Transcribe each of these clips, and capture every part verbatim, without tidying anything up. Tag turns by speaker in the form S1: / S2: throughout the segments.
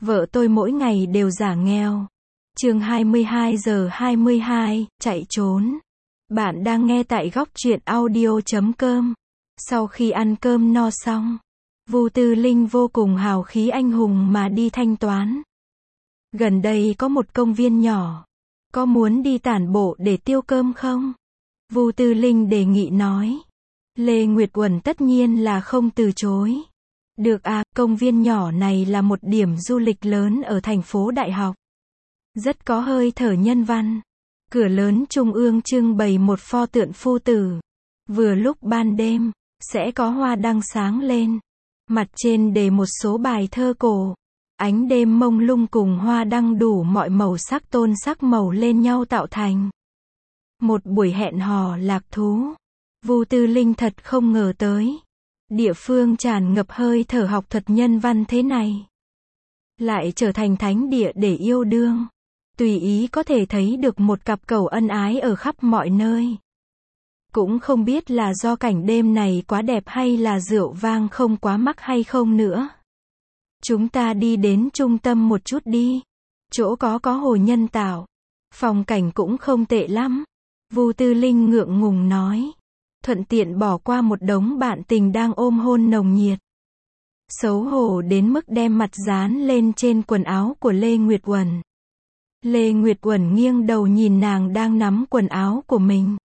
S1: Vợ tôi mỗi ngày đều giả nghèo. Chương hai mươi hai giờ hai mươi hai, chạy trốn. Bạn đang nghe tại góc truyện audio chấm com. Sau khi ăn cơm no xong, Vu Tư Linh vô cùng hào khí anh hùng mà đi thanh toán. Gần đây có một công viên nhỏ, có muốn đi tản bộ để tiêu cơm không? Vu Tư Linh đề nghị nói. Lê Nguyệt Uẩn tất nhiên là không từ chối. Được à, công viên nhỏ này là một điểm du lịch lớn ở thành phố Đại học. Rất có hơi thở nhân văn. Cửa lớn trung ương trưng bày một pho tượng phu tử. Vừa lúc ban đêm, sẽ có hoa đăng sáng lên. Mặt trên đề một số bài thơ cổ. Ánh đêm mông lung cùng hoa đăng đủ mọi màu sắc tôn sắc màu lên nhau tạo thành một buổi hẹn hò lạc thú. Vu Tư Linh thật không ngờ tới. Địa phương tràn ngập hơi thở học thuật nhân văn thế này lại trở thành thánh địa để yêu đương. Tùy ý có thể thấy được một cặp cầu ân ái ở khắp mọi nơi. Cũng không biết là do cảnh đêm này quá đẹp hay là rượu vang không quá mắc hay không nữa. Chúng ta đi đến trung tâm một chút đi. Chỗ có có hồ nhân tạo. Phong cảnh cũng không tệ lắm. Vu Tư Linh ngượng ngùng nói. Thuận tiện bỏ qua một đống bạn tình đang ôm hôn nồng nhiệt. Xấu hổ đến mức đem mặt dán lên trên quần áo của Lê Nguyệt Uẩn. Lê Nguyệt Uẩn nghiêng đầu nhìn nàng đang nắm quần áo của mình,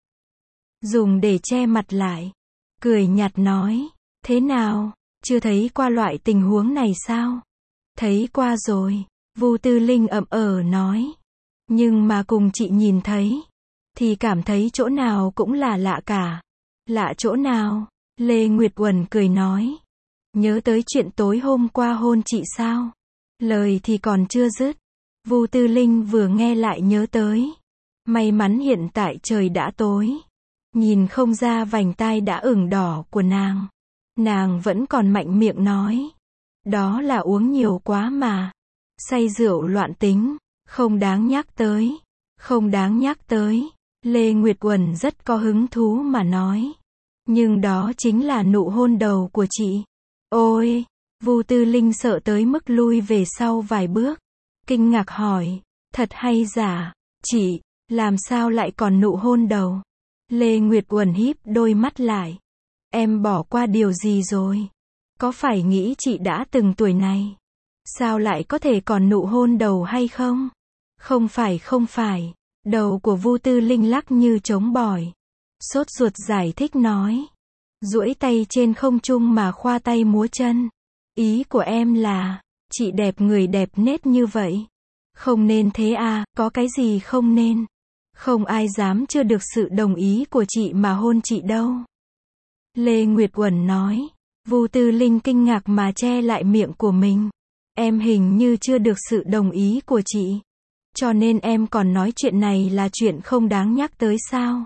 S1: dùng để che mặt lại. Cười nhạt nói. Thế nào, chưa thấy qua loại tình huống này sao? Thấy qua rồi. Vu Tư Linh ậm ờ nói. Nhưng mà cùng chị nhìn thấy, thì cảm thấy chỗ nào cũng là lạ cả. Lạ chỗ nào? Lê Nguyệt Uẩn cười nói. Nhớ tới chuyện tối hôm qua hôn chị sao? Lời thì còn chưa dứt. Vu Tư Linh vừa nghe lại nhớ tới. May mắn hiện tại trời đã tối. Nhìn không ra vành tai đã ửng đỏ của nàng. Nàng vẫn còn mạnh miệng nói. Đó là uống nhiều quá mà. Say rượu loạn tính. Không đáng nhắc tới. Không đáng nhắc tới. Lê Nguyệt Uẩn rất có hứng thú mà nói. Nhưng đó chính là nụ hôn đầu của chị. Ôi! Vu Tư Linh sợ tới mức lui về sau vài bước. Kinh ngạc hỏi. Thật hay giả? Chị, làm sao lại còn nụ hôn đầu? Lê Nguyệt Uẩn híp đôi mắt lại. Em bỏ qua điều gì rồi? Có phải nghĩ chị đã từng tuổi này? Sao lại có thể còn nụ hôn đầu hay không? Không phải không phải. Đầu của Vu Tư Linh lắc như trống bỏi. Sốt ruột giải thích nói. Duỗi tay trên không trung mà khoa tay múa chân. Ý của em là, chị đẹp người đẹp nết như vậy. Không nên thế à, có cái gì không nên. Không ai dám chưa được sự đồng ý của chị mà hôn chị đâu. Lê Nguyệt Uẩn nói. Vu Tư Linh kinh ngạc mà che lại miệng của mình. Em hình như chưa được sự đồng ý của chị. Cho nên em còn nói chuyện này là chuyện không đáng nhắc tới sao?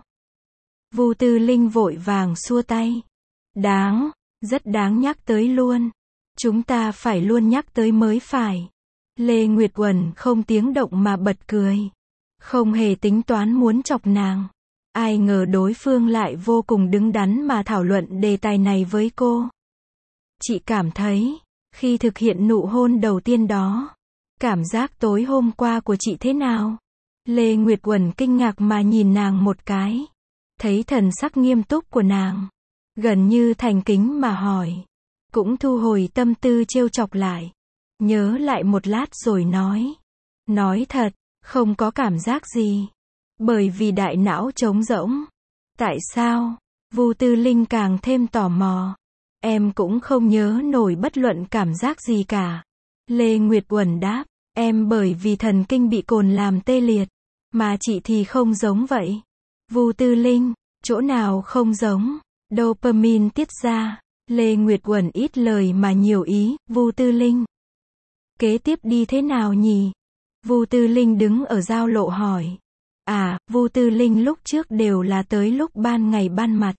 S1: Vu Tư Linh vội vàng xua tay. Đáng, rất đáng nhắc tới luôn. Chúng ta phải luôn nhắc tới mới phải. Lê Nguyệt Uẩn không tiếng động mà bật cười. Không hề tính toán muốn chọc nàng. Ai ngờ đối phương lại vô cùng đứng đắn mà thảo luận đề tài này với cô. Chị cảm thấy, khi thực hiện nụ hôn đầu tiên đó, cảm giác tối hôm qua của chị thế nào? Lê Nguyệt Uẩn kinh ngạc mà nhìn nàng một cái. Thấy thần sắc nghiêm túc của nàng, gần như thành kính mà hỏi. Cũng thu hồi tâm tư trêu chọc lại. Nhớ lại một lát rồi nói. Nói thật, không có cảm giác gì. Bởi vì đại não trống rỗng. Tại sao? Vu Tư Linh càng thêm tò mò. Em cũng không nhớ nổi bất luận cảm giác gì cả. Lê Nguyệt Uẩn đáp. Em bởi vì thần kinh bị cồn làm tê liệt. Mà chị thì không giống vậy. Vu Tư Linh, chỗ nào không giống? Dopamine tiết ra. Lê Nguyệt Uẩn ít lời mà nhiều ý. Vu Tư Linh, kế tiếp đi thế nào nhỉ? Vu Tư Linh đứng ở giao lộ hỏi. À, Vu Tư Linh lúc trước đều là tới lúc ban ngày ban mặt.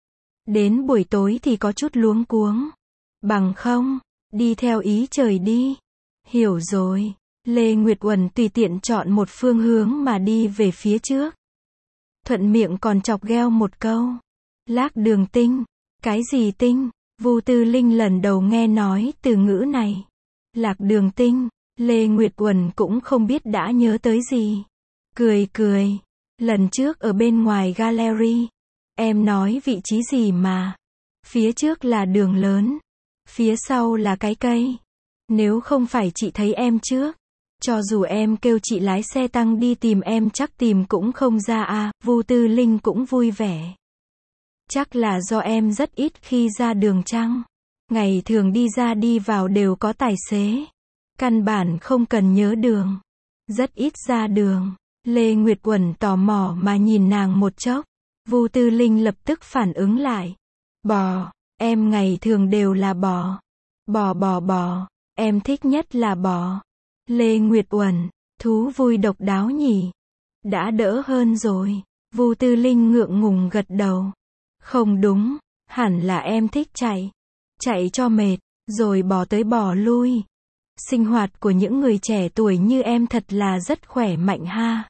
S1: Đến buổi tối thì có chút luống cuống. Bằng không, đi theo ý trời đi. Hiểu rồi. Lê Nguyệt Uẩn tùy tiện chọn một phương hướng mà đi về phía trước. Thuận miệng còn chọc ghẹo một câu. Lạc đường tinh. Cái gì tinh? Vu Tư Linh lần đầu nghe nói từ ngữ này. Lạc đường tinh. Lê Nguyệt Uẩn cũng không biết đã nhớ tới gì. Cười cười. Lần trước ở bên ngoài gallery, em nói vị trí gì mà? Phía trước là đường lớn, phía sau là cái cây. Nếu không phải chị thấy em trước, cho dù em kêu chị lái xe tăng đi tìm em chắc tìm cũng không ra à, Vu Tư Linh cũng vui vẻ. Chắc là do em rất ít khi ra đường chăng? Ngày thường đi ra đi vào đều có tài xế. Căn bản không cần nhớ đường. Rất ít ra đường. Lê Nguyệt Uẩn tò mò mà nhìn nàng một chốc. Vu Tư Linh lập tức phản ứng lại. Bò, em ngày thường đều là bò. Bò bò bò, em thích nhất là bò. Lê Nguyệt Uẩn, thú vui độc đáo nhỉ. Đã đỡ hơn rồi. Vu Tư Linh ngượng ngùng gật đầu. Không đúng, hẳn là em thích chạy. Chạy cho mệt, rồi bò tới bò lui. Sinh hoạt của những người trẻ tuổi như em thật là rất khỏe mạnh ha.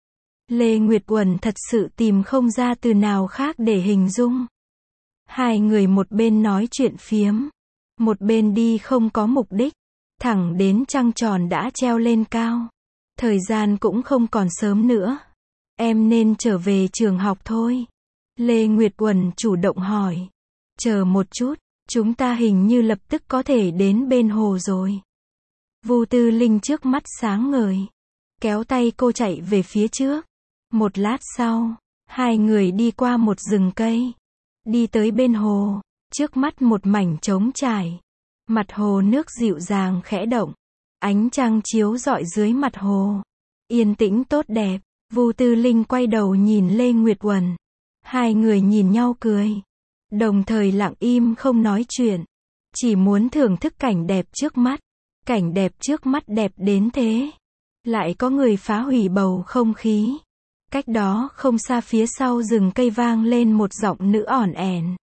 S1: Lê Nguyệt Uẩn thật sự tìm không ra từ nào khác để hình dung. Hai người một bên nói chuyện phiếm, một bên đi không có mục đích, thẳng đến trăng tròn đã treo lên cao. Thời gian cũng không còn sớm nữa. Em nên trở về trường học thôi. Lê Nguyệt Uẩn chủ động hỏi. Chờ một chút, chúng ta hình như lập tức có thể đến bên hồ rồi. Vu Tư Linh trước mắt sáng ngời, kéo tay cô chạy về phía trước. Một lát sau, hai người đi qua một rừng cây, đi tới bên hồ, trước mắt một mảnh trống trải. Mặt hồ nước dịu dàng khẽ động, ánh trăng chiếu rọi dưới mặt hồ. Yên tĩnh tốt đẹp. Vu Tư Linh quay đầu nhìn Lê Nguyệt Uẩn. Hai người nhìn nhau cười, đồng thời lặng im không nói chuyện, chỉ muốn thưởng thức cảnh đẹp trước mắt. Cảnh đẹp trước mắt đẹp đến thế, lại có người phá hủy bầu không khí. Cách đó không xa phía sau rừng cây vang lên một giọng nữ ỏn ẻn.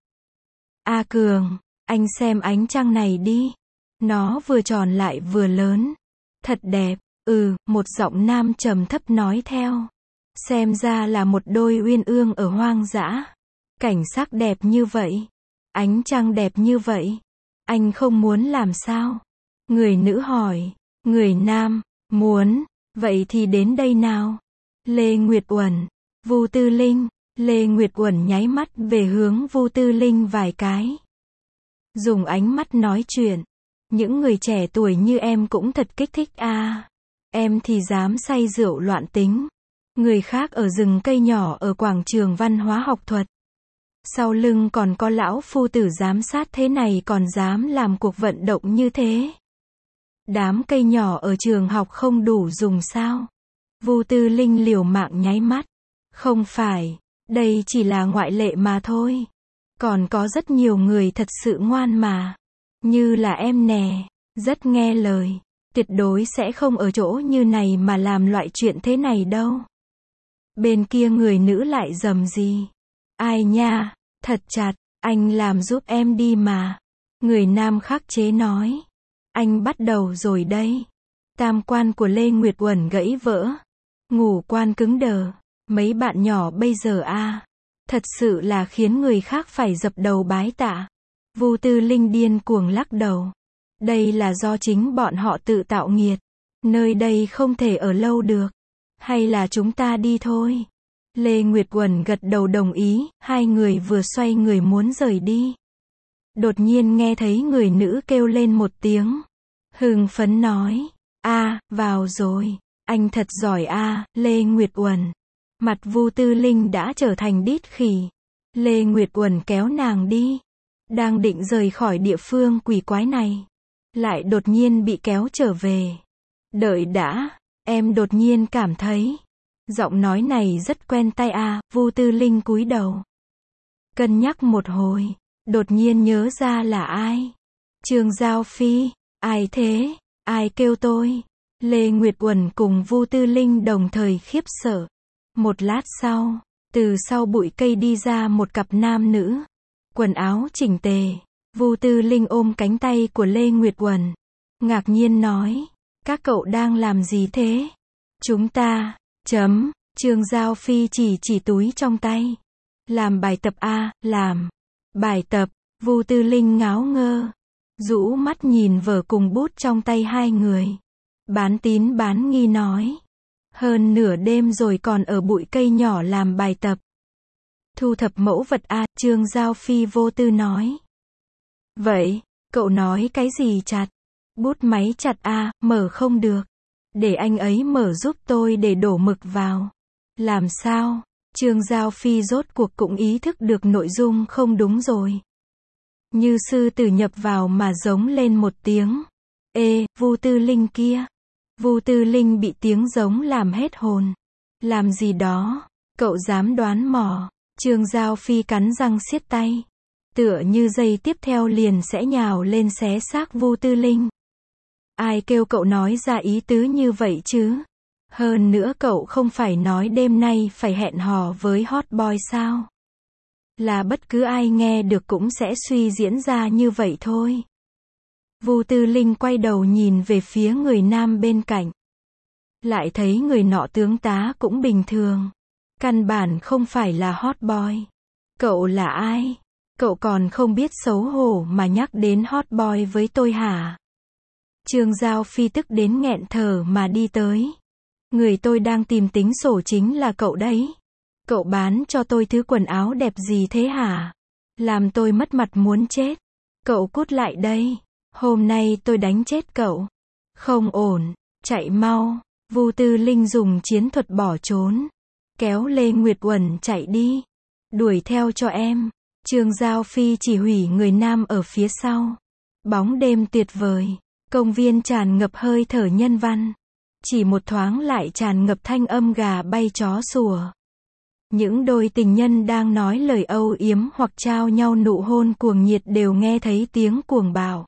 S1: A Cường, anh xem ánh trăng này đi. Nó vừa tròn lại vừa lớn. Thật đẹp. Ừ, một giọng nam trầm thấp nói theo. Xem ra là một đôi uyên ương ở hoang dã. Cảnh sắc đẹp như vậy, ánh trăng đẹp như vậy, anh không muốn làm sao? Người nữ hỏi. Người nam, muốn, vậy thì đến đây nào. Lê Nguyệt Uẩn, Vu Tư Linh. Lê Nguyệt Uẩn nháy mắt về hướng Vu Tư Linh vài cái. Dùng ánh mắt nói chuyện. Những người trẻ tuổi như em cũng thật kích thích à. Em thì dám say rượu loạn tính. Người khác ở rừng cây nhỏ ở quảng trường văn hóa học thuật. Sau lưng còn có lão phu tử giám sát thế này còn dám làm cuộc vận động như thế. Đám cây nhỏ ở trường học không đủ dùng sao? Vu Tư Linh liều mạng nháy mắt. Không phải, đây chỉ là ngoại lệ mà thôi. Còn có rất nhiều người thật sự ngoan mà. Như là em nè, rất nghe lời. Tuyệt đối sẽ không ở chỗ như này mà làm loại chuyện thế này đâu. Bên kia người nữ lại rầm gì. Ai nha, thật chặt, anh làm giúp em đi mà. Người nam khắc chế nói. Anh bắt đầu rồi đây. Tam quan của Lê Nguyệt Uẩn gãy vỡ. Ngũ quan cứng đờ. Mấy bạn nhỏ bây giờ a à, thật sự là khiến người khác phải dập đầu bái tạ. Vu Tư Linh điên cuồng lắc đầu. Đây là do chính bọn họ tự tạo nghiệt. Nơi đây không thể ở lâu được. Hay là chúng ta đi thôi. Lê Nguyệt Uẩn gật đầu đồng ý. Hai người vừa xoay người muốn rời đi. Đột nhiên nghe thấy người nữ kêu lên một tiếng. Hưng phấn nói. A, vào rồi. Anh thật giỏi a, Lê Nguyệt Uẩn. Mặt Vu Tư Linh đã trở thành đít khỉ. Lê Nguyệt Uẩn kéo nàng đi. Đang định rời khỏi địa phương quỷ quái này. Lại đột nhiên bị kéo trở về. Đợi đã, em đột nhiên cảm thấy. Giọng nói này rất quen tai a, Vu Tư Linh cúi đầu. Cân nhắc một hồi, đột nhiên nhớ ra là ai. Trương Giao Phi, ai thế, ai kêu tôi. Lê Nguyệt Uẩn cùng Vu Tư Linh đồng thời khiếp sợ. Một lát sau, từ sau bụi cây đi ra một cặp nam nữ. Quần áo chỉnh tề. Vu Tư Linh ôm cánh tay của Lê Nguyệt Uẩn. Ngạc nhiên nói. Các cậu đang làm gì thế? Chúng ta, chấm, Trương Giao Phi chỉ chỉ túi trong tay. Làm bài tập a, làm. Bài tập, Vu Tư Linh ngáo ngơ. Rũ mắt nhìn vở cùng bút trong tay hai người. Bán tín bán nghi nói. Hơn nửa đêm rồi còn ở bụi cây nhỏ làm bài tập. Thu thập mẫu vật à, Trương Giao Phi vô tư nói. Vậy, cậu nói cái gì chặt? Bút máy chặt à, mở không được. Để anh ấy mở giúp tôi để đổ mực vào. Làm sao? Trương Giao Phi rốt cuộc cũng ý thức được nội dung không đúng rồi. Như sư tử nhập vào mà giống lên một tiếng. Ê, Vu Tư Linh kia. Vu Tư Linh bị tiếng giống làm hết hồn. Làm gì đó? Cậu dám đoán mò? Trương Giao Phi cắn răng siết tay. Tựa như giây tiếp theo liền sẽ nhào lên xé xác Vu Tư Linh. Ai kêu cậu nói ra ý tứ như vậy chứ? Hơn nữa cậu không phải nói đêm nay phải hẹn hò với hot boy sao? Là bất cứ ai nghe được cũng sẽ suy diễn ra như vậy thôi. Vu Tư Linh quay đầu nhìn về phía người nam bên cạnh. Lại thấy người nọ tướng tá cũng bình thường. Căn bản không phải là hot boy. Cậu là ai? Cậu còn không biết xấu hổ mà nhắc đến hot boy với tôi hả? Trương Giao Phi tức đến nghẹn thở mà đi tới. Người tôi đang tìm tính sổ chính là cậu đấy. Cậu bán cho tôi thứ quần áo đẹp gì thế hả? Làm tôi mất mặt muốn chết. Cậu cút lại đây. Hôm nay tôi đánh chết cậu. Không ổn. Chạy mau. Vu Tư Linh dùng chiến thuật bỏ trốn. Kéo Lê Nguyệt Uẩn chạy đi. Đuổi theo cho em. Trương Giao Phi chỉ huy người nam ở phía sau. Bóng đêm tuyệt vời. Công viên tràn ngập hơi thở nhân văn. Chỉ một thoáng lại tràn ngập thanh âm gà bay chó sủa. Những đôi tình nhân đang nói lời âu yếm hoặc trao nhau nụ hôn cuồng nhiệt đều nghe thấy tiếng cuồng bạo.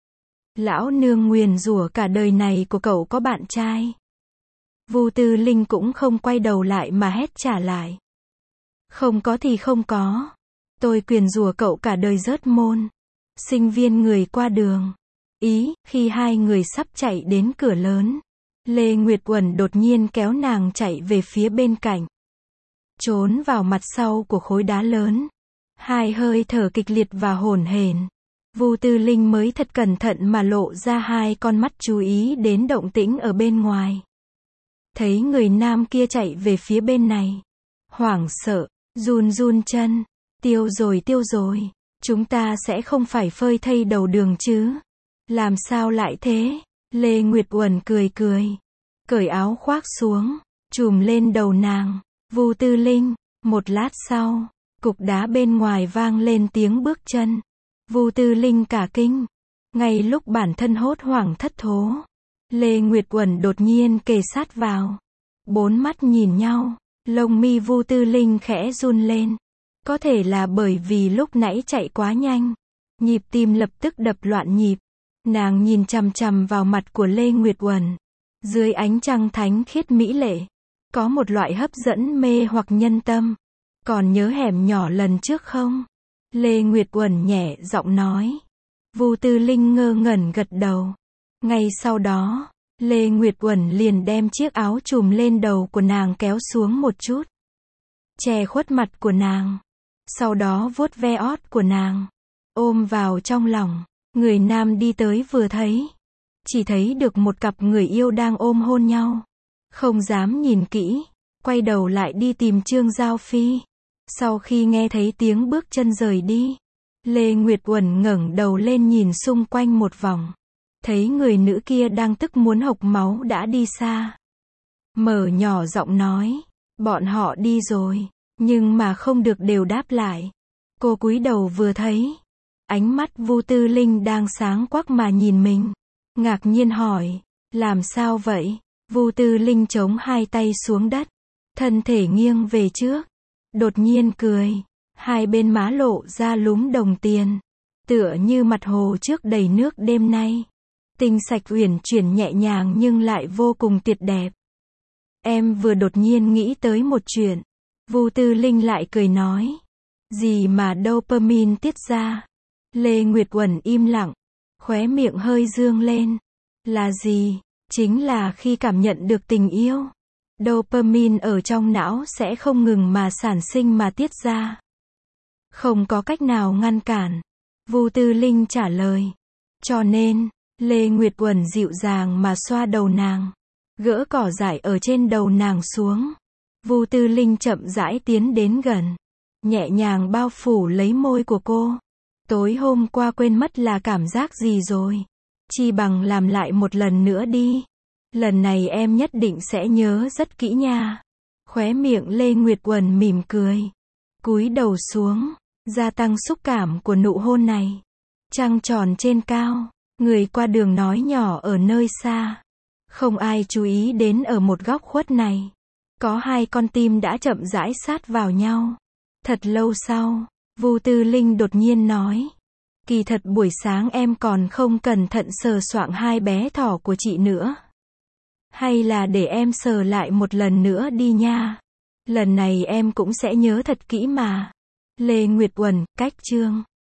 S1: Lão nương nguyền rủa cả đời này của cậu có bạn trai. Vu Tư Linh cũng không quay đầu lại mà hét trả lại. Không có thì không có. Tôi nguyền rủa cậu cả đời rớt môn. Sinh viên người qua đường. Ý, khi hai người sắp chạy đến cửa lớn. Lê Nguyệt Uẩn đột nhiên kéo nàng chạy về phía bên cạnh. Trốn vào mặt sau của khối đá lớn. Hai hơi thở kịch liệt và hổn hển. Vu Tư Linh mới thật cẩn thận mà lộ ra hai con mắt chú ý đến động tĩnh ở bên ngoài. Thấy người nam kia chạy về phía bên này. Hoảng sợ, run run chân. Tiêu rồi tiêu rồi. Chúng ta sẽ không phải phơi thây đầu đường chứ. Làm sao lại thế? Lê Nguyệt Uẩn cười cười. Cởi áo khoác xuống. Trùm lên đầu nàng. Vu Tư Linh. Một lát sau. Cục đá bên ngoài vang lên tiếng bước chân. Vu Tư Linh cả kinh. Ngay lúc bản thân hốt hoảng thất thố. Lê Nguyệt Uẩn đột nhiên kề sát vào. Bốn mắt nhìn nhau. Lông mi Vu Tư Linh khẽ run lên. Có thể là bởi vì lúc nãy chạy quá nhanh. Nhịp tim lập tức đập loạn nhịp. Nàng nhìn chằm chằm vào mặt của Lê Nguyệt Uẩn. Dưới ánh trăng thánh khiết mỹ lệ. Có một loại hấp dẫn mê hoặc nhân tâm. Còn nhớ hẻm nhỏ lần trước không? Lê Nguyệt Uẩn nhẹ giọng nói. Vu Tư Linh ngơ ngẩn gật đầu. Ngay sau đó, Lê Nguyệt Uẩn liền đem chiếc áo trùm lên đầu của nàng kéo xuống một chút. Che khuất mặt của nàng. Sau đó vuốt ve ót của nàng. Ôm vào trong lòng. Người nam đi tới vừa thấy. Chỉ thấy được một cặp người yêu đang ôm hôn nhau. Không dám nhìn kỹ. Quay đầu lại đi tìm Trương Giao Phi. Sau khi nghe thấy tiếng bước chân rời đi. Lê Nguyệt Uẩn ngẩng đầu lên nhìn xung quanh một vòng. Thấy người nữ kia đang tức muốn hộc máu đã đi xa. Mở nhỏ giọng nói. Bọn họ đi rồi. Nhưng mà không được đều đáp lại. Cô cúi đầu vừa thấy. Ánh mắt Vu Tư Linh đang sáng quắc mà nhìn mình. Ngạc nhiên hỏi. Làm sao vậy? Vu Tư Linh chống hai tay xuống đất. Thân thể nghiêng về trước. Đột nhiên cười. Hai bên má lộ ra lúm đồng tiền. Tựa như mặt hồ trước đầy nước đêm nay. Tinh sạch uyển chuyển nhẹ nhàng nhưng lại vô cùng tuyệt đẹp. Em vừa đột nhiên nghĩ tới một chuyện. Vu Tư Linh lại cười nói. Gì mà dopamine tiết ra? Lê Nguyệt Uẩn im lặng. Khóe miệng hơi dương lên. Là gì? Chính là khi cảm nhận được tình yêu. Dopamine ở trong não sẽ không ngừng mà sản sinh mà tiết ra. Không có cách nào ngăn cản. Vu Tư Linh trả lời. Cho nên, Lê Nguyệt Uẩn dịu dàng mà xoa đầu nàng, gỡ cỏ dại ở trên đầu nàng xuống. Vu Tư Linh chậm rãi tiến đến gần, nhẹ nhàng bao phủ lấy môi của cô. Tối hôm qua quên mất là cảm giác gì rồi. Chi bằng làm lại một lần nữa đi. Lần này em nhất định sẽ nhớ rất kỹ nha. Khóe miệng Lê Nguyệt Uẩn mỉm cười, cúi đầu xuống, gia tăng xúc cảm của nụ hôn này. Trăng tròn trên cao, người qua đường nói nhỏ ở nơi xa. Không ai chú ý đến ở một góc khuất này, có hai con tim đã chậm rãi sát vào nhau. Thật lâu sau, Vu Tư Linh đột nhiên nói, kỳ thật buổi sáng em còn không cẩn thận sờ soạng hai bé thỏ của chị nữa. Hay là để em sờ lại một lần nữa đi nha. Lần này em cũng sẽ nhớ thật kỹ mà. Lê Nguyệt Uẩn, cách chương